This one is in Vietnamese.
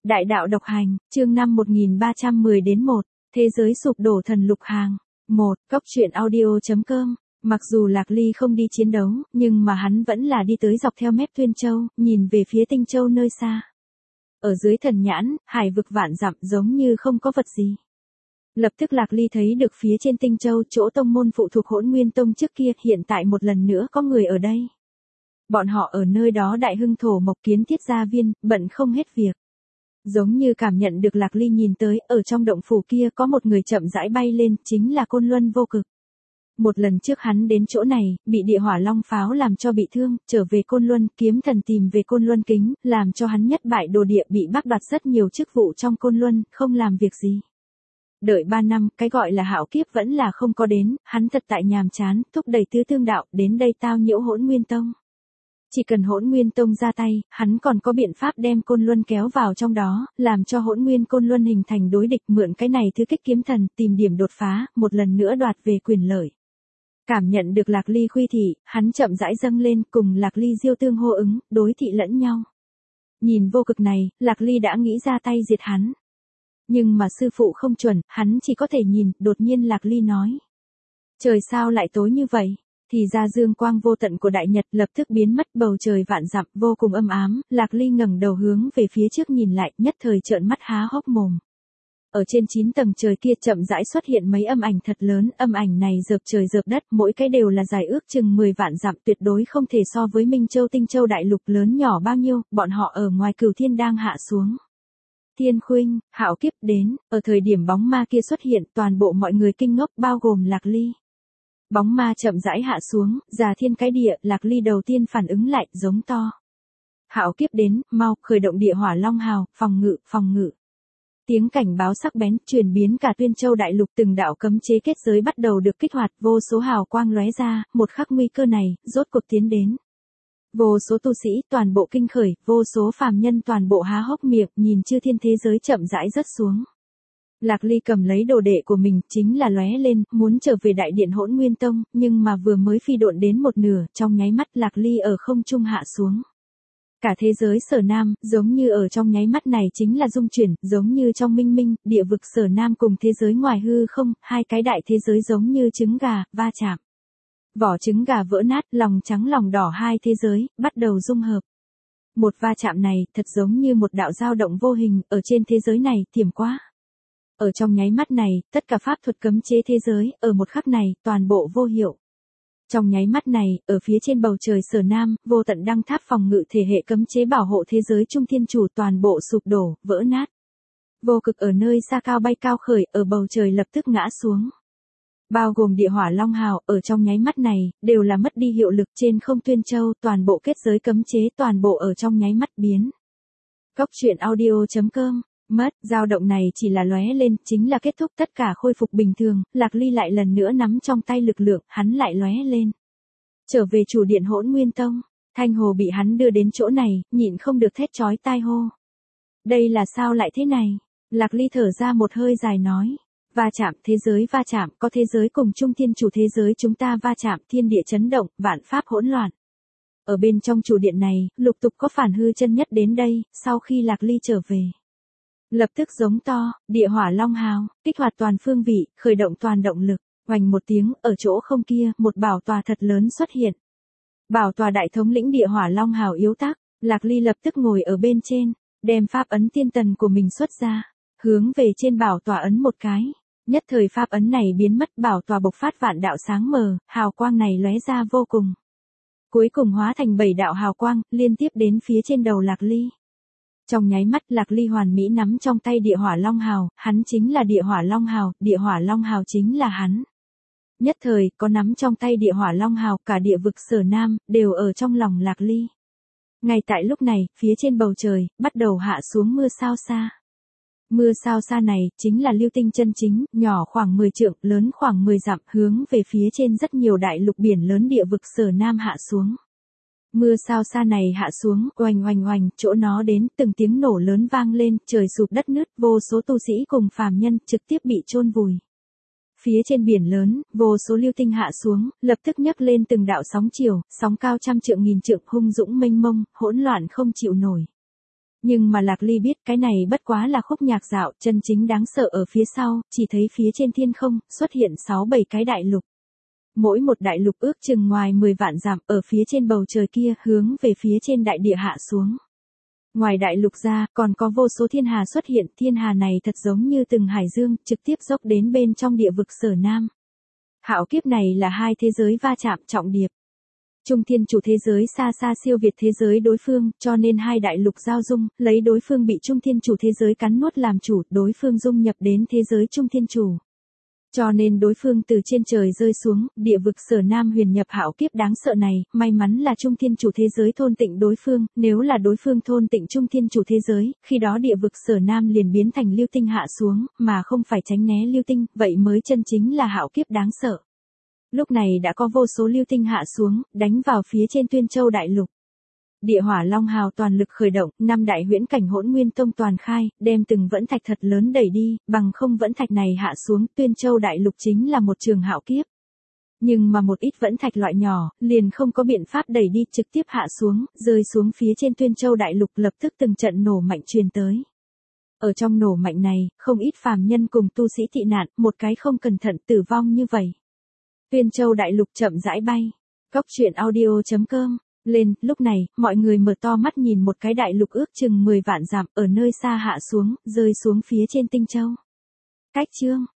Đại đạo độc hành, chương 5 1310-1, thế giới sụp đổ thần lục hàng. 1. Cốc truyện audio.com. Mặc dù Lạc Ly không đi chiến đấu, nhưng mà hắn vẫn là đi tới dọc theo mép Tuyên Châu, nhìn về phía Tinh Châu nơi xa. Ở dưới thần nhãn, hải vực vạn dặm giống như không có vật gì. Lập tức Lạc Ly thấy được phía trên Tinh Châu chỗ tông môn phụ thuộc Hỗn Nguyên Tông trước kia, hiện tại một lần nữa có người ở đây. Bọn họ ở nơi đó đại hưng thổ mộc kiến thiết gia viên, bận không hết việc. Giống như cảm nhận được Lạc Ly nhìn tới, ở trong động phủ kia có một người chậm rãi bay lên, chính là Côn Luân Vô Cực. Một lần trước hắn đến chỗ này, bị địa hỏa long pháo làm cho bị thương, trở về Côn Luân, kiếm thần tìm về Côn Luân kính, làm cho hắn nhất bại đồ địa, bị bác đoạt rất nhiều chức vụ trong Côn Luân, không làm việc gì. Đợi 3 năm, cái gọi là hạo kiếp vẫn là không có đến, hắn thật tại nhàm chán, thúc đẩy tứ tương đạo, đến đây tao nhiễu Hỗn Nguyên Tông. Chỉ cần Hỗn Nguyên Tông ra tay, hắn còn có biện pháp đem Côn Luân kéo vào trong đó, làm cho Hỗn Nguyên Côn Luân hình thành đối địch, mượn cái này thứ kích kiếm thần, tìm điểm đột phá, một lần nữa đoạt về quyền lợi. Cảm nhận được Lạc Ly khuy thị, hắn chậm rãi dâng lên, cùng Lạc Ly diêu tương hô ứng, đối thị lẫn nhau. Nhìn vô cực này, Lạc Ly đã nghĩ ra tay diệt hắn. Nhưng mà sư phụ không chuẩn, hắn chỉ có thể nhìn, đột nhiên Lạc Ly nói. Trời sao lại tối như vậy? Thì ra dương quang vô tận của đại nhật lập tức biến mất, bầu trời vạn dặm vô cùng âm ám, Lạc Ly ngẩng đầu hướng về phía trước nhìn lại, nhất thời trợn mắt há hốc mồm. Ở trên 9 tầng trời kia chậm rãi xuất hiện mấy âm ảnh thật lớn, âm ảnh này rợp trời rợp đất, mỗi cái đều là dài ước chừng 10 vạn dặm, tuyệt đối không thể so với Minh Châu Tinh Châu đại lục lớn nhỏ bao nhiêu, bọn họ ở ngoài Cửu Thiên đang hạ xuống. Thiên Khuynh, hạo kiếp đến, ở thời điểm bóng ma kia xuất hiện, toàn bộ mọi người kinh ngốc bao gồm Lạc Ly. Bóng ma chậm rãi hạ xuống, già thiên cái địa, Lạc Ly đầu tiên phản ứng lại, giống to. Hạo kiếp đến, mau, khởi động địa hỏa long hào, phòng ngự, phòng ngự. Tiếng cảnh báo sắc bén, truyền biến cả Tuyên Châu đại lục, từng đạo cấm chế kết giới bắt đầu được kích hoạt, vô số hào quang lóe ra, một khắc nguy cơ này, rốt cuộc tiến đến. Vô số tu sĩ, toàn bộ kinh khởi, vô số phàm nhân toàn bộ há hốc miệng, nhìn chư thiên thế giới chậm rãi rớt xuống. Lạc Ly cầm lấy đồ đệ của mình, chính là lóe lên, muốn trở về đại điện Hỗn Nguyên Tông, nhưng mà vừa mới phi độn đến một nửa, trong nháy mắt Lạc Ly ở không trung hạ xuống. Cả thế giới Sở Nam, giống như ở trong nháy mắt này chính là dung chuyển, giống như trong minh minh, địa vực Sở Nam cùng thế giới ngoài hư không, hai cái đại thế giới giống như trứng gà, va chạm. Vỏ trứng gà vỡ nát, lòng trắng lòng đỏ hai thế giới, bắt đầu dung hợp. Một va chạm này, thật giống như một đạo dao động vô hình, ở trên thế giới này, tiềm quá. Ở trong nháy mắt này, tất cả pháp thuật cấm chế thế giới, ở một khắc này, toàn bộ vô hiệu. Trong nháy mắt này, ở phía trên bầu trời Sở Nam, vô tận đăng tháp phòng ngự thể hệ cấm chế bảo hộ thế giới Trung Thiên Chủ toàn bộ sụp đổ, vỡ nát. Vô cực ở nơi xa cao bay cao khởi, ở bầu trời lập tức ngã xuống. Bao gồm địa hỏa long hào, ở trong nháy mắt này, đều là mất đi hiệu lực trên không Tuyên Châu, toàn bộ kết giới cấm chế toàn bộ ở trong nháy mắt biến. Cốc truyện audio.com. Mất, dao động này chỉ là lóe lên, chính là kết thúc, tất cả khôi phục bình thường, Lạc Ly lại lần nữa nắm trong tay lực lượng, hắn lại lóe lên. Trở về chủ điện Hỗn Nguyên Tông, Thanh Hồ bị hắn đưa đến chỗ này, nhịn không được thét chói tai hô. Đây là sao lại thế này? Lạc Ly thở ra một hơi dài nói. Va chạm, thế giới va chạm, có thế giới cùng Trung Thiên Chủ thế giới chúng ta va chạm, thiên địa chấn động, vạn pháp hỗn loạn. Ở bên trong chủ điện này, lục tục có phản hư chân nhất đến đây, sau khi Lạc Ly trở về. Lập tức giống to, địa hỏa long hào, kích hoạt toàn phương vị, khởi động toàn động lực, oành một tiếng, ở chỗ không kia, một bảo tòa thật lớn xuất hiện. Bảo tòa đại thống lĩnh địa hỏa long hào yếu tác, Lạc Ly lập tức ngồi ở bên trên, đem pháp ấn tiên tần của mình xuất ra, hướng về trên bảo tòa ấn một cái. Nhất thời pháp ấn này biến mất, bảo tòa bộc phát vạn đạo sáng mờ, hào quang này lóe ra vô cùng. Cuối cùng hóa thành 7 đạo hào quang, liên tiếp đến phía trên đầu Lạc Ly. Trong nháy mắt Lạc Ly hoàn mỹ nắm trong tay địa hỏa long hào, hắn chính là địa hỏa long hào, địa hỏa long hào chính là hắn. Nhất thời, có nắm trong tay địa hỏa long hào, cả địa vực Sở Nam, đều ở trong lòng Lạc Ly. Ngay tại lúc này, phía trên bầu trời, bắt đầu hạ xuống mưa sao xa. Mưa sao xa này, chính là lưu tinh chân chính, nhỏ khoảng 10 trượng, lớn khoảng 10 dặm, hướng về phía trên rất nhiều đại lục biển lớn địa vực Sở Nam hạ xuống. Mưa sao xa này hạ xuống, oanh oanh oanh, chỗ nó đến, từng tiếng nổ lớn vang lên, trời sụp đất nứt, vô số tu sĩ cùng phàm nhân, trực tiếp bị chôn vùi. Phía trên biển lớn, vô số lưu tinh hạ xuống, lập tức nhấc lên từng đạo sóng chiều, sóng cao trăm trượng nghìn trượng, hung dũng mênh mông, hỗn loạn không chịu nổi. Nhưng mà Lạc Ly biết cái này bất quá là khúc nhạc dạo, chân chính đáng sợ ở phía sau, chỉ thấy phía trên thiên không, xuất hiện 6-7 cái đại lục. Mỗi một đại lục ước chừng ngoài 10 vạn dặm, ở phía trên bầu trời kia, hướng về phía trên đại địa hạ xuống. Ngoài đại lục ra, còn có vô số thiên hà xuất hiện, thiên hà này thật giống như từng hải dương, trực tiếp dốc đến bên trong địa vực Sở Nam. Hạo kiếp này là hai thế giới va chạm trọng điệp. Trung thiên chủ thế giới xa xa siêu việt thế giới đối phương, cho nên hai đại lục giao dung, lấy đối phương bị trung thiên chủ thế giới cắn nuốt làm chủ, đối phương dung nhập đến thế giới trung thiên chủ. Cho nên đối phương từ trên trời rơi xuống, địa vực Sở Nam huyền nhập hạo kiếp đáng sợ này, may mắn là trung thiên chủ thế giới thôn tịnh đối phương, nếu là đối phương thôn tịnh trung thiên chủ thế giới, khi đó địa vực Sở Nam liền biến thành lưu tinh hạ xuống, mà không phải tránh né lưu tinh, vậy mới chân chính là hạo kiếp đáng sợ. Lúc này đã có vô số lưu tinh hạ xuống, đánh vào phía trên Tuyên Châu đại lục. Địa hỏa long hào toàn lực khởi động, 5 đại huyễn cảnh hỗn nguyên tông toàn khai, đem từng vẫn thạch thật lớn đẩy đi, bằng không vẫn thạch này hạ xuống, Tuyên Châu đại lục chính là một trường hạo kiếp. Nhưng mà một ít vẫn thạch loại nhỏ, liền không có biện pháp đẩy đi, trực tiếp hạ xuống, rơi xuống phía trên Tuyên Châu đại lục, lập tức từng trận nổ mạnh truyền tới. Ở trong nổ mạnh này, không ít phàm nhân cùng tu sĩ tị nạn, một cái không cẩn thận tử vong như vậy. Tuyên Châu đại lục chậm rãi bay. Cóc truyện audio.com lên, lúc này, mọi người mở to mắt nhìn một cái đại lục ước chừng 10 vạn dặm ở nơi xa hạ xuống, rơi xuống phía trên Tinh Châu. Cách chương